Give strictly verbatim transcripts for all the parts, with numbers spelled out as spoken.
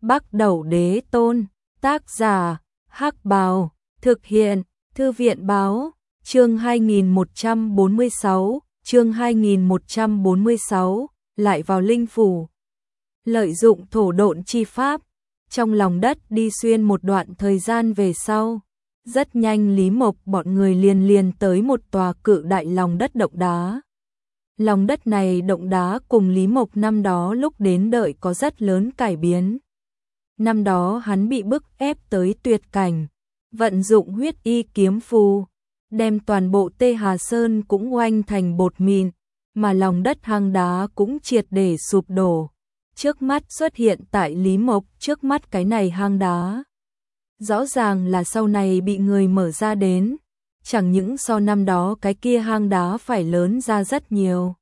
Bắc Đẩu Đế Tôn, tác giả, Hắc Bào, thực hiện, Thư viện báo, chương hai nghìn một trăm bốn mươi sáu, chương hai nghìn một trăm bốn mươi sáu, lại vào linh phủ. Lợi dụng thổ độn chi pháp, trong lòng đất đi xuyên một đoạn thời gian về sau. Rất nhanh Lý Mộc bọn người liền liền tới một tòa cự đại lòng đất động đá. Lòng đất này động đá cùng Lý Mộc năm đó lúc đến đợi có rất lớn cải biến. Năm đó hắn bị bức ép tới tuyệt cảnh, vận dụng huyết y kiếm phù, đem toàn bộ Tê Hà Sơn cũng oanh thành bột mịn, mà lòng đất hang đá cũng triệt để sụp đổ. Trước mắt xuất hiện tại Lý Mộc trước mắt cái này hang đá. Rõ ràng là sau này bị người mở ra đến, chẳng những so năm đó cái kia hang đá phải lớn ra rất nhiều.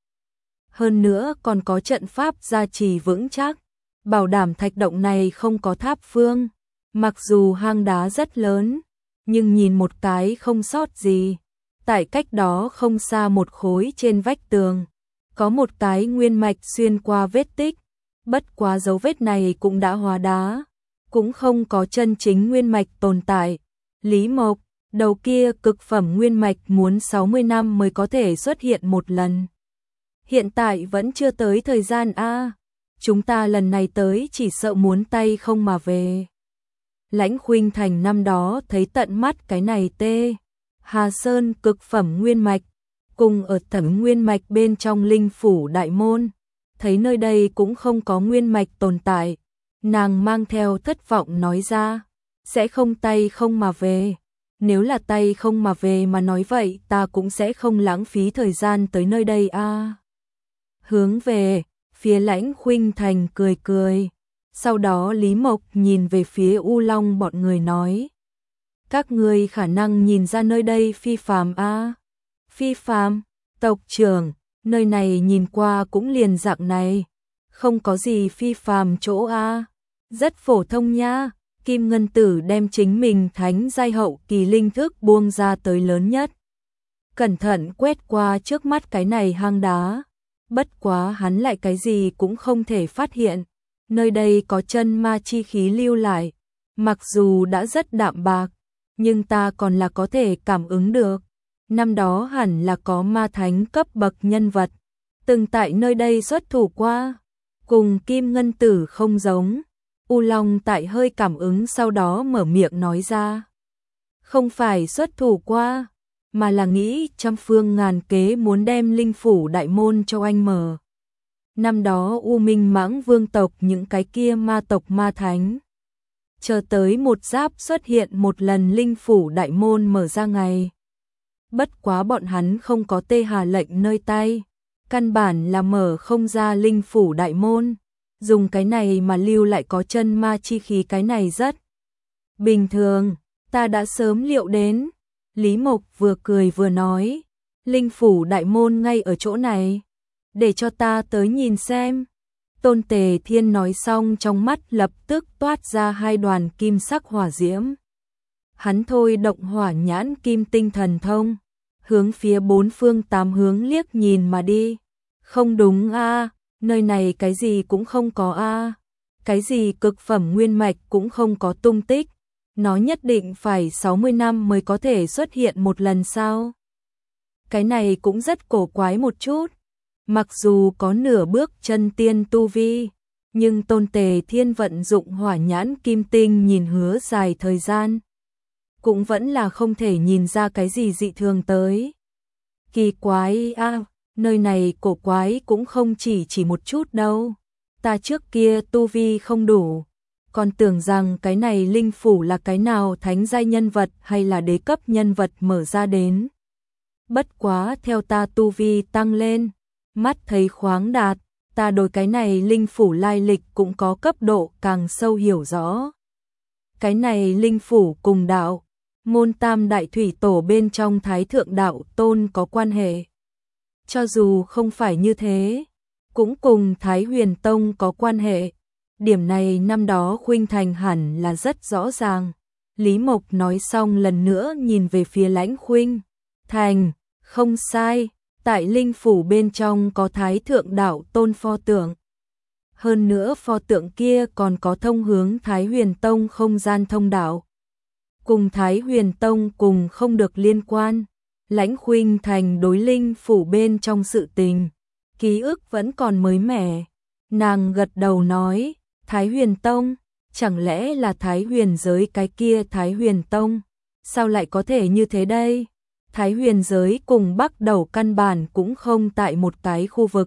Hơn nữa còn có trận pháp gia trì vững chắc, bảo đảm thạch động này không có tháp phương. Mặc dù hang đá rất lớn, nhưng nhìn một cái không sót gì. Tại cách đó không xa một khối trên vách tường, có một cái nguyên mạch xuyên qua vết tích. Bất quá dấu vết này cũng đã hóa đá, cũng không có chân chính nguyên mạch tồn tại. Lý Mộc, đầu kia cực phẩm nguyên mạch muốn sáu mươi năm mới có thể xuất hiện một lần. Hiện tại vẫn chưa tới thời gian a, chúng ta lần này tới chỉ sợ muốn tay không mà về. Lãnh Khuynh Thành năm đó thấy tận mắt cái này Tê Hà Sơn cực phẩm nguyên mạch, cùng ở Thẩm nguyên mạch bên trong linh phủ đại môn, thấy nơi đây cũng không có nguyên mạch tồn tại. Nàng mang theo thất vọng nói ra, sẽ không tay không mà về. Nếu là tay không mà về mà nói vậy ta cũng sẽ không lãng phí thời gian tới nơi đây a. À. Hướng về, phía Lãnh Khuynh Thành cười cười. Sau đó Lý Mộc nhìn về phía U Long bọn người nói. Các ngươi khả năng nhìn ra nơi đây phi phàm a. À. Phi phàm, tộc trưởng, nơi này nhìn qua cũng liền dạng này. Không có gì phi phàm chỗ a. À. Rất phổ thông nha. Kim Ngân Tử đem chính mình thánh giai hậu kỳ linh thức buông ra tới lớn nhất. Cẩn thận quét qua trước mắt cái này hang đá. Bất quá hắn lại cái gì cũng không thể phát hiện. Nơi đây có chân ma chi khí lưu lại. Mặc dù đã rất đạm bạc, nhưng ta còn là có thể cảm ứng được. Năm đó hẳn là có ma thánh cấp bậc nhân vật từng tại nơi đây xuất thủ qua. Cùng Kim Ngân Tử không giống. U Long tại hơi cảm ứng sau đó mở miệng nói ra. Không phải xuất thủ qua, mà là nghĩ trăm phương ngàn kế muốn đem linh phủ đại môn cho anh mở. Năm đó U Minh Mãng vương tộc những cái kia ma tộc ma thánh. Chờ tới một giáp xuất hiện một lần linh phủ đại môn mở ra ngày. Bất quá bọn hắn không có Tê Hà lệnh nơi tay. Căn bản là mở không ra linh phủ đại môn. Dùng cái này mà lưu lại có chân ma chi khí cái này rất bình thường, ta đã sớm liệu đến. Lý Mộc vừa cười vừa nói, linh phủ đại môn ngay ở chỗ này, để cho ta tới nhìn xem. Tôn Tề Thiên nói xong trong mắt lập tức toát ra hai đoàn kim sắc hỏa diễm. Hắn thôi động hỏa nhãn kim tinh thần thông, hướng phía bốn phương tám hướng liếc nhìn mà đi. Không đúng a. Nơi này cái gì cũng không có a, à. Cái gì cực phẩm nguyên mạch cũng không có tung tích. Nó nhất định phải sáu mươi năm mới có thể xuất hiện một lần sao? Cái này cũng rất cổ quái một chút. Mặc dù có nửa bước chân tiên tu vi, nhưng Tôn Tề Thiên vận dụng hỏa nhãn kim tinh nhìn hứa dài thời gian, cũng vẫn là không thể nhìn ra cái gì dị thường tới. Kỳ quái a. À. Nơi này cổ quái cũng không chỉ chỉ một chút đâu. Ta trước kia tu vi không đủ, còn tưởng rằng cái này linh phủ là cái nào thánh giai nhân vật hay là đế cấp nhân vật mở ra đến. Bất quá theo ta tu vi tăng lên, mắt thấy khoáng đạt, ta đối cái này linh phủ lai lịch cũng có cấp độ càng sâu hiểu rõ. Cái này linh phủ cùng đạo, môn tam đại thủy tổ bên trong Thái Thượng Đạo Tôn có quan hệ. Cho dù không phải như thế, cũng cùng Thái Huyền Tông có quan hệ. Điểm này năm đó Khuynh Thành hẳn là rất rõ ràng. Lý Mộc nói xong lần nữa nhìn về phía Lãnh Khuynh Thành, không sai, tại linh phủ bên trong có Thái Thượng Đạo Tôn pho tượng. Hơn nữa pho tượng kia còn có thông hướng Thái Huyền Tông không gian thông đạo. Cùng Thái Huyền Tông cùng không được liên quan. Lãnh Khuynh Thành đối linh phủ bên trong sự tình. Ký ức vẫn còn mới mẻ. Nàng gật đầu nói, Thái Huyền Tông, chẳng lẽ là Thái Huyền giới cái kia Thái Huyền Tông? Sao lại có thể như thế đây? Thái Huyền giới cùng Bắc Đầu căn bản cũng không tại một cái khu vực.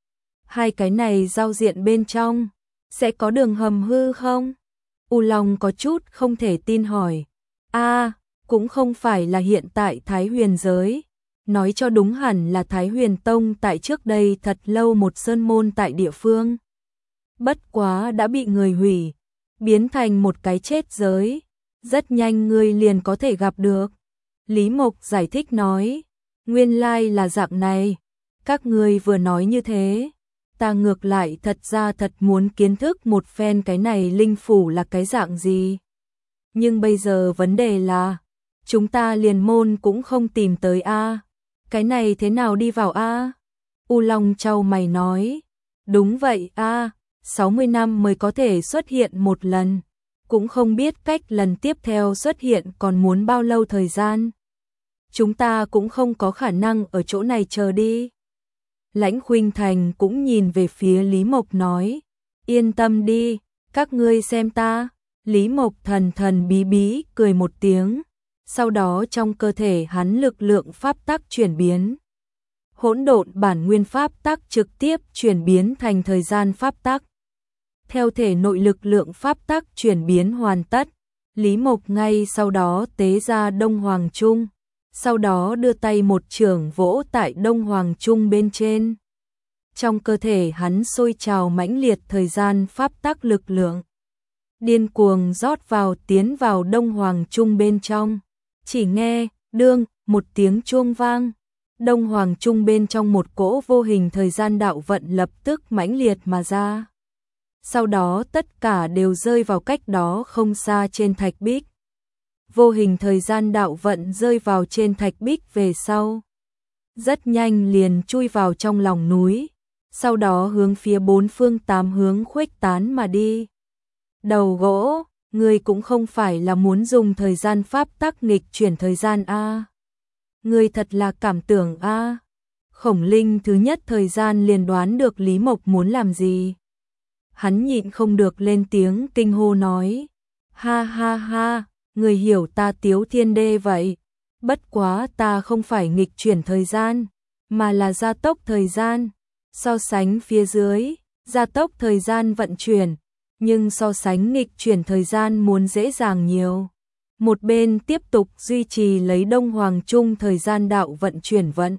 Hai cái này giao diện bên trong, sẽ có đường hầm hư không? U Long có chút không thể tin hỏi. A, cũng không phải là hiện tại Thái Huyền giới. Nói cho đúng hẳn là Thái Huyền Tông tại trước đây thật lâu một sơn môn tại địa phương. Bất quá đã bị người hủy, biến thành một cái chết giới. Rất nhanh ngươi liền có thể gặp được. Lý Mộc giải thích nói, nguyên lai là dạng này. Các ngươi vừa nói như thế, ta ngược lại thật ra thật muốn kiến thức một phen cái này linh phủ là cái dạng gì. Nhưng bây giờ vấn đề là, chúng ta liền môn cũng không tìm tới a. Cái này thế nào đi vào a? U Long chau mày nói, đúng vậy a, sáu mươi năm mới có thể xuất hiện một lần, cũng không biết cách lần tiếp theo xuất hiện còn muốn bao lâu thời gian. Chúng ta cũng không có khả năng ở chỗ này chờ đi. Lãnh Khuynh Thành cũng nhìn về phía Lý Mộc nói, yên tâm đi, các ngươi xem ta. Lý Mộc thần thần bí bí cười một tiếng, sau đó trong cơ thể hắn lực lượng pháp tắc chuyển biến. Hỗn độn bản nguyên pháp tắc trực tiếp chuyển biến thành thời gian pháp tắc. Theo thể nội lực lượng pháp tắc chuyển biến hoàn tất, Lý Mộc ngay sau đó tế ra Đông Hoàng Trung, sau đó đưa tay một chưởng vỗ tại Đông Hoàng Trung bên trên. Trong cơ thể hắn sôi trào mãnh liệt thời gian pháp tắc lực lượng, điên cuồng rót vào tiến vào Đông Hoàng Trung bên trong. Chỉ nghe, đương, một tiếng chuông vang, Đông Hoàng Trung bên trong một cỗ vô hình thời gian đạo vận lập tức mãnh liệt mà ra. Sau đó tất cả đều rơi vào cách đó không xa trên thạch bích. Vô hình thời gian đạo vận rơi vào trên thạch bích về sau. Rất nhanh liền chui vào trong lòng núi, sau đó hướng phía bốn phương tám hướng khuếch tán mà đi. Đầu gỗ, ngươi cũng không phải là muốn dùng thời gian pháp tắc nghịch chuyển thời gian a. Ngươi thật là cảm tưởng a. Khổng Linh thứ nhất thời gian liền đoán được Lý Mộc muốn làm gì. Hắn nhịn không được lên tiếng kinh hô nói, ha ha ha, người hiểu ta Tiếu Thiên Đê vậy. Bất quá ta không phải nghịch chuyển thời gian, mà là gia tốc thời gian. So sánh phía dưới, gia tốc thời gian vận chuyển, nhưng so sánh nghịch chuyển thời gian muốn dễ dàng nhiều. Một bên tiếp tục duy trì lấy Đông Hoàng Trung thời gian đạo vận chuyển vận.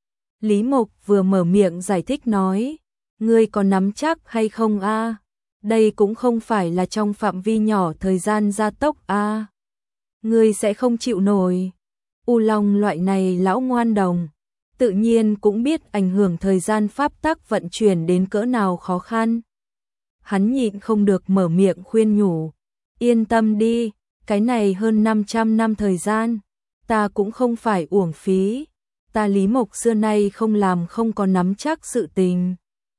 Lý Mộc vừa mở miệng giải thích nói, ngươi có nắm chắc hay không a? Đây cũng không phải là trong phạm vi nhỏ thời gian gia tốc a. Ngươi sẽ không chịu nổi. U Long loại này lão ngoan đồng, tự nhiên cũng biết ảnh hưởng thời gian pháp tắc vận chuyển đến cỡ nào khó khăn. Hắn nhịn không được mở miệng khuyên nhủ, yên tâm đi, cái này hơn năm trăm năm thời gian, ta cũng không phải uổng phí. Ta Lý Mộc xưa nay không làm không có nắm chắc sự tình.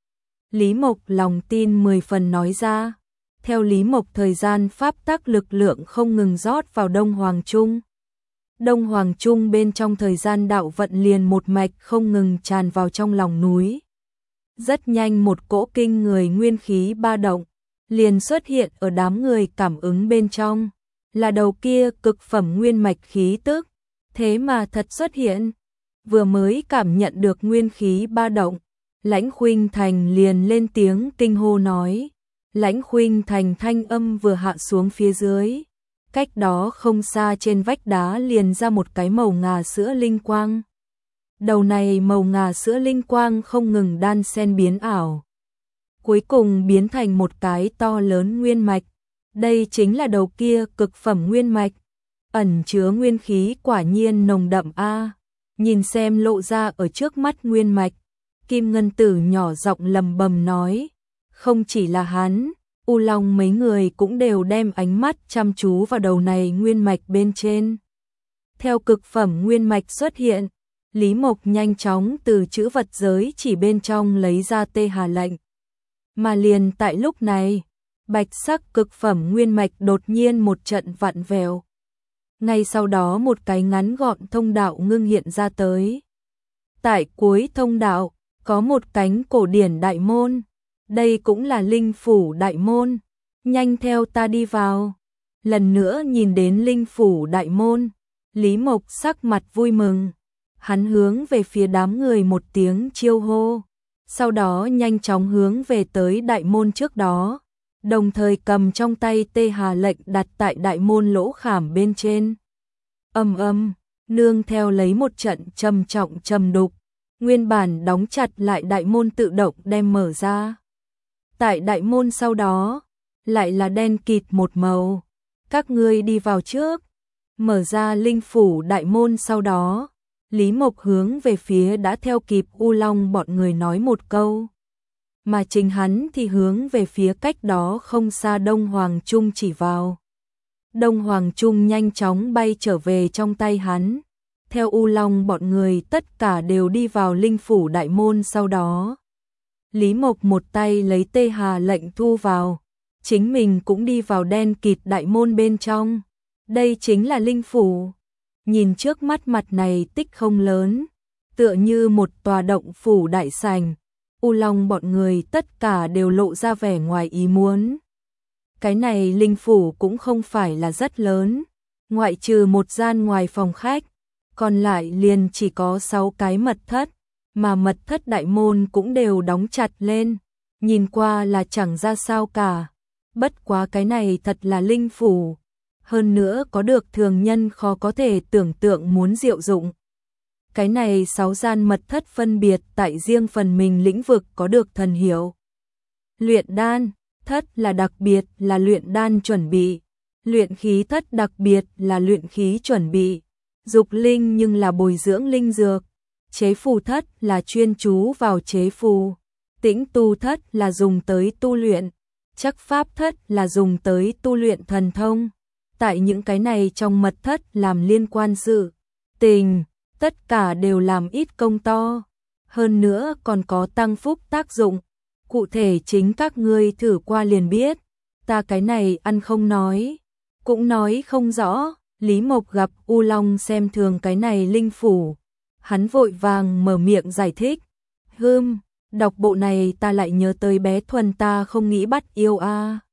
Lý Mộc lòng tin mười phần nói ra. Theo Lý Mộc thời gian pháp tắc lực lượng không ngừng rót vào Đông Hoàng Trung. Đông Hoàng Trung bên trong thời gian đạo vận liền một mạch không ngừng tràn vào trong lòng núi. Rất nhanh một cỗ kinh người nguyên khí ba động, liền xuất hiện ở đám người cảm ứng bên trong. Là đầu kia cực phẩm nguyên mạch khí tức. Thế mà thật xuất hiện. Vừa mới cảm nhận được nguyên khí ba động, Lãnh Khuynh Thành liền lên tiếng kinh hô nói. Lãnh Khuynh Thành thanh âm vừa hạ xuống phía dưới, cách đó không xa trên vách đá liền ra một cái màu ngà sữa linh quang. Đầu này màu ngà sữa linh quang không ngừng đan xen biến ảo, cuối cùng biến thành một cái to lớn nguyên mạch. Đây chính là đầu kia cực phẩm nguyên mạch, ẩn chứa nguyên khí quả nhiên nồng đậm a. Nhìn xem lộ ra ở trước mắt nguyên mạch, Kim Ngân Tử nhỏ giọng lầm bầm nói, không chỉ là hắn, U Long mấy người cũng đều đem ánh mắt chăm chú vào đầu này nguyên mạch bên trên. Theo cực phẩm nguyên mạch xuất hiện, Lý Mộc nhanh chóng từ chữ vật giới chỉ bên trong lấy ra tê hà lệnh. Mà liền tại lúc này, bạch sắc cực phẩm nguyên mạch đột nhiên một trận vặn vẹo. Ngay sau đó một cái ngắn gọn thông đạo ngưng hiện ra tới. Tại cuối thông đạo, có một cánh cổ điển đại môn. Đây cũng là linh phủ đại môn. Nhanh theo ta đi vào. Lần nữa nhìn đến linh phủ đại môn, Lý Mộc sắc mặt vui mừng. Hắn hướng về phía đám người một tiếng chiêu hô. Sau đó nhanh chóng hướng về tới đại môn trước đó. Đồng thời cầm trong tay tê hà lệnh đặt tại đại môn lỗ khảm bên trên. Âm âm, nương theo lấy một trận trầm trọng trầm đục. Nguyên bản đóng chặt lại đại môn tự động đem mở ra. Tại đại môn sau đó, lại là đen kịt một màu. Các ngươi đi vào trước. Mở ra linh phủ đại môn sau đó, Lý Mộc hướng về phía đã theo kịp U Long bọn người nói một câu. Mà chính hắn thì hướng về phía cách đó không xa Đông Hoàng Trung chỉ vào. Đông Hoàng Trung nhanh chóng bay trở về trong tay hắn. Theo U Long bọn người tất cả đều đi vào linh phủ đại môn sau đó. Lý Mộc một tay lấy tê hà lệnh thu vào. Chính mình cũng đi vào đen kịt đại môn bên trong. Đây chính là linh phủ. Nhìn trước mắt mặt này tích không lớn. Tựa như một tòa động phủ đại sành. U Long bọn người tất cả đều lộ ra vẻ ngoài ý muốn. Cái này linh phủ cũng không phải là rất lớn. Ngoại trừ một gian ngoài phòng khách. Còn lại liền chỉ có sáu cái mật thất. Mà mật thất đại môn cũng đều đóng chặt lên. Nhìn qua là chẳng ra sao cả. Bất quá cái này thật là linh phủ. Hơn nữa có được thường nhân khó có thể tưởng tượng muốn diệu dụng. Cái này sáu gian mật thất phân biệt tại riêng phần mình lĩnh vực có được thần hiệu. Luyện đan thất là đặc biệt là luyện đan chuẩn bị. Luyện khí thất đặc biệt là luyện khí chuẩn bị. Dục linh nhưng là bồi dưỡng linh dược. Chế phù thất là chuyên chú vào chế phù. Tĩnh tu thất là dùng tới tu luyện. Chắc pháp thất là dùng tới tu luyện thần thông. Tại những cái này trong mật thất làm liên quan sự tình, tất cả đều làm ít công to. Hơn nữa còn có tăng phúc tác dụng. Cụ thể chính các ngươi thử qua liền biết. Ta cái này ăn không nói, cũng nói không rõ. Lý Mộc gặp U Long xem thường cái này linh phủ. Hắn vội vàng mở miệng giải thích. Hừm, đọc bộ này ta lại nhớ tới bé Thuần ta không nghĩ bắt yêu a.